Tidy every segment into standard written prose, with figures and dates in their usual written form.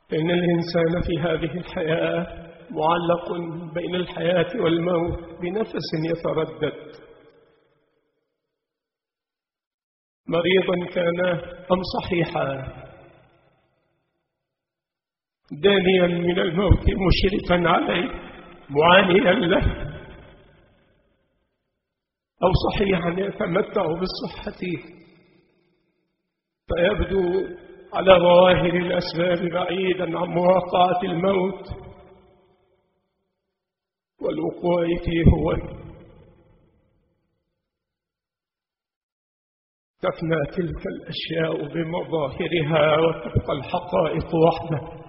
إن الإنسان في هذه الحياة معلق بين الحياة والموت بنفس يتردد. مريضا كان أم صحيحا، دانيا من الموت مشرفا عليه معانيا له، أو صحيحا يتمتع بالصحة فيبدو على ظواهر الأسباب بعيدا عن مواقعة الموت والوقوع فيه هو. تفنى تلك الأشياء بمظاهرها وتبقى الحقائق وحدها.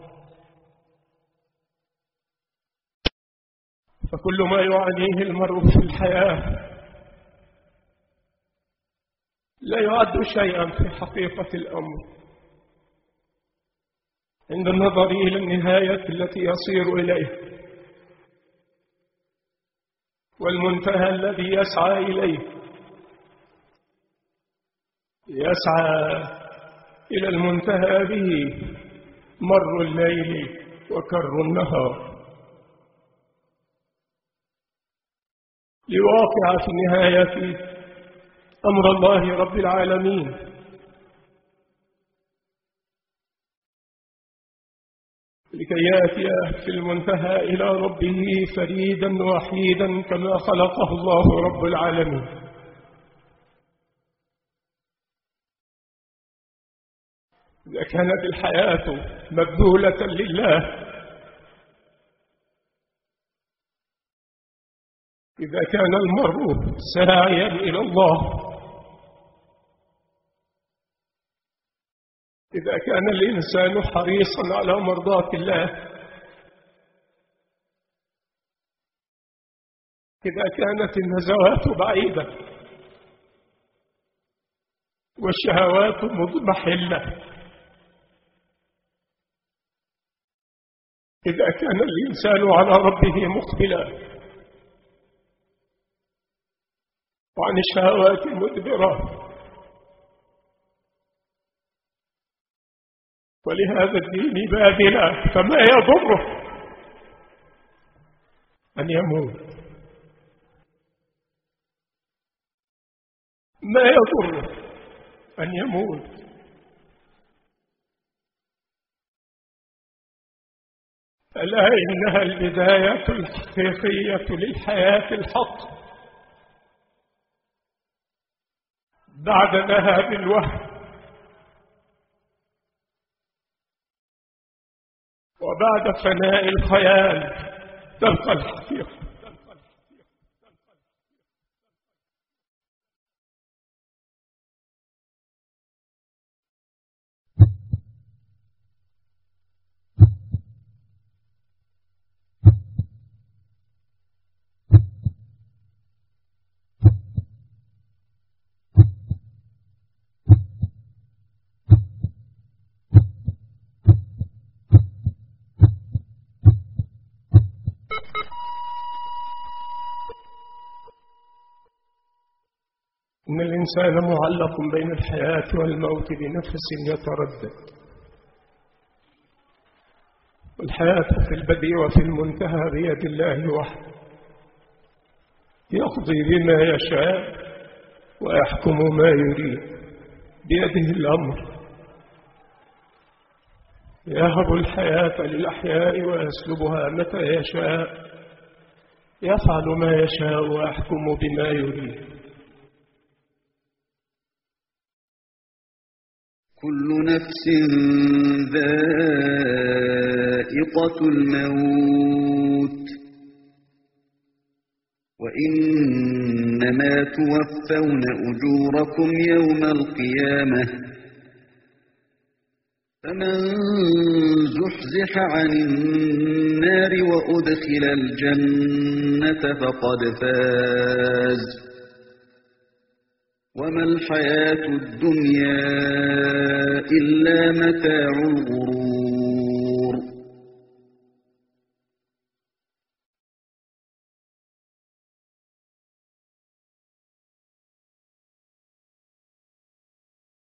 فكل ما يعانيه المرء في الحياة لا يعد شيئا في حقيقة الأمر عند النظر إلى النهاية التي يصير إليه والمنتهى الذي يسعى إليه. يسعى إلى المنتهى به مر الليل وكر النهار، ليواقع في النهاية أمر الله رب العالمين، لكي يأتي في المنتهى إلى ربه فريدا وحيدا كما خلقه الله رب العالمين. إذا كانت الحياة مبذولة لله، إذا كان المرء ساعيا إلى الله، إذا كان الإنسان حريصا على مرضاة الله، إذا كانت النزوات بعيدة والشهوات مضمحلة، إذا كان الإنسان على ربه مقبلا وعن الشهوات مدبرة، ولهذا الدين باذلا، فما يضره أن يموت، ما يضره أن يموت. ألا إنها البداية الحقيقية للحياة الحق بعد ذهاب الوهم وبعد فناء الخيال تبقى الحقيقة. إن الإنسان معلق بين الحياة والموت بنفس يتردد، والحياة في البدء وفي المنتهى بيد الله وحده، يقضي بما يشاء ويحكم ما يريد، بيده الأمر، يهب الحياة للأحياء ويسلبها متى يشاء، يفعل ما يشاء ويحكم بما يريد. كل نفس ذائقة الموت وإنما توفون أجوركم يوم القيامة فمن زحزح عن النار وأدخل الجنة فقد فاز وما الحياة الدنيا إلا متاع الغرور.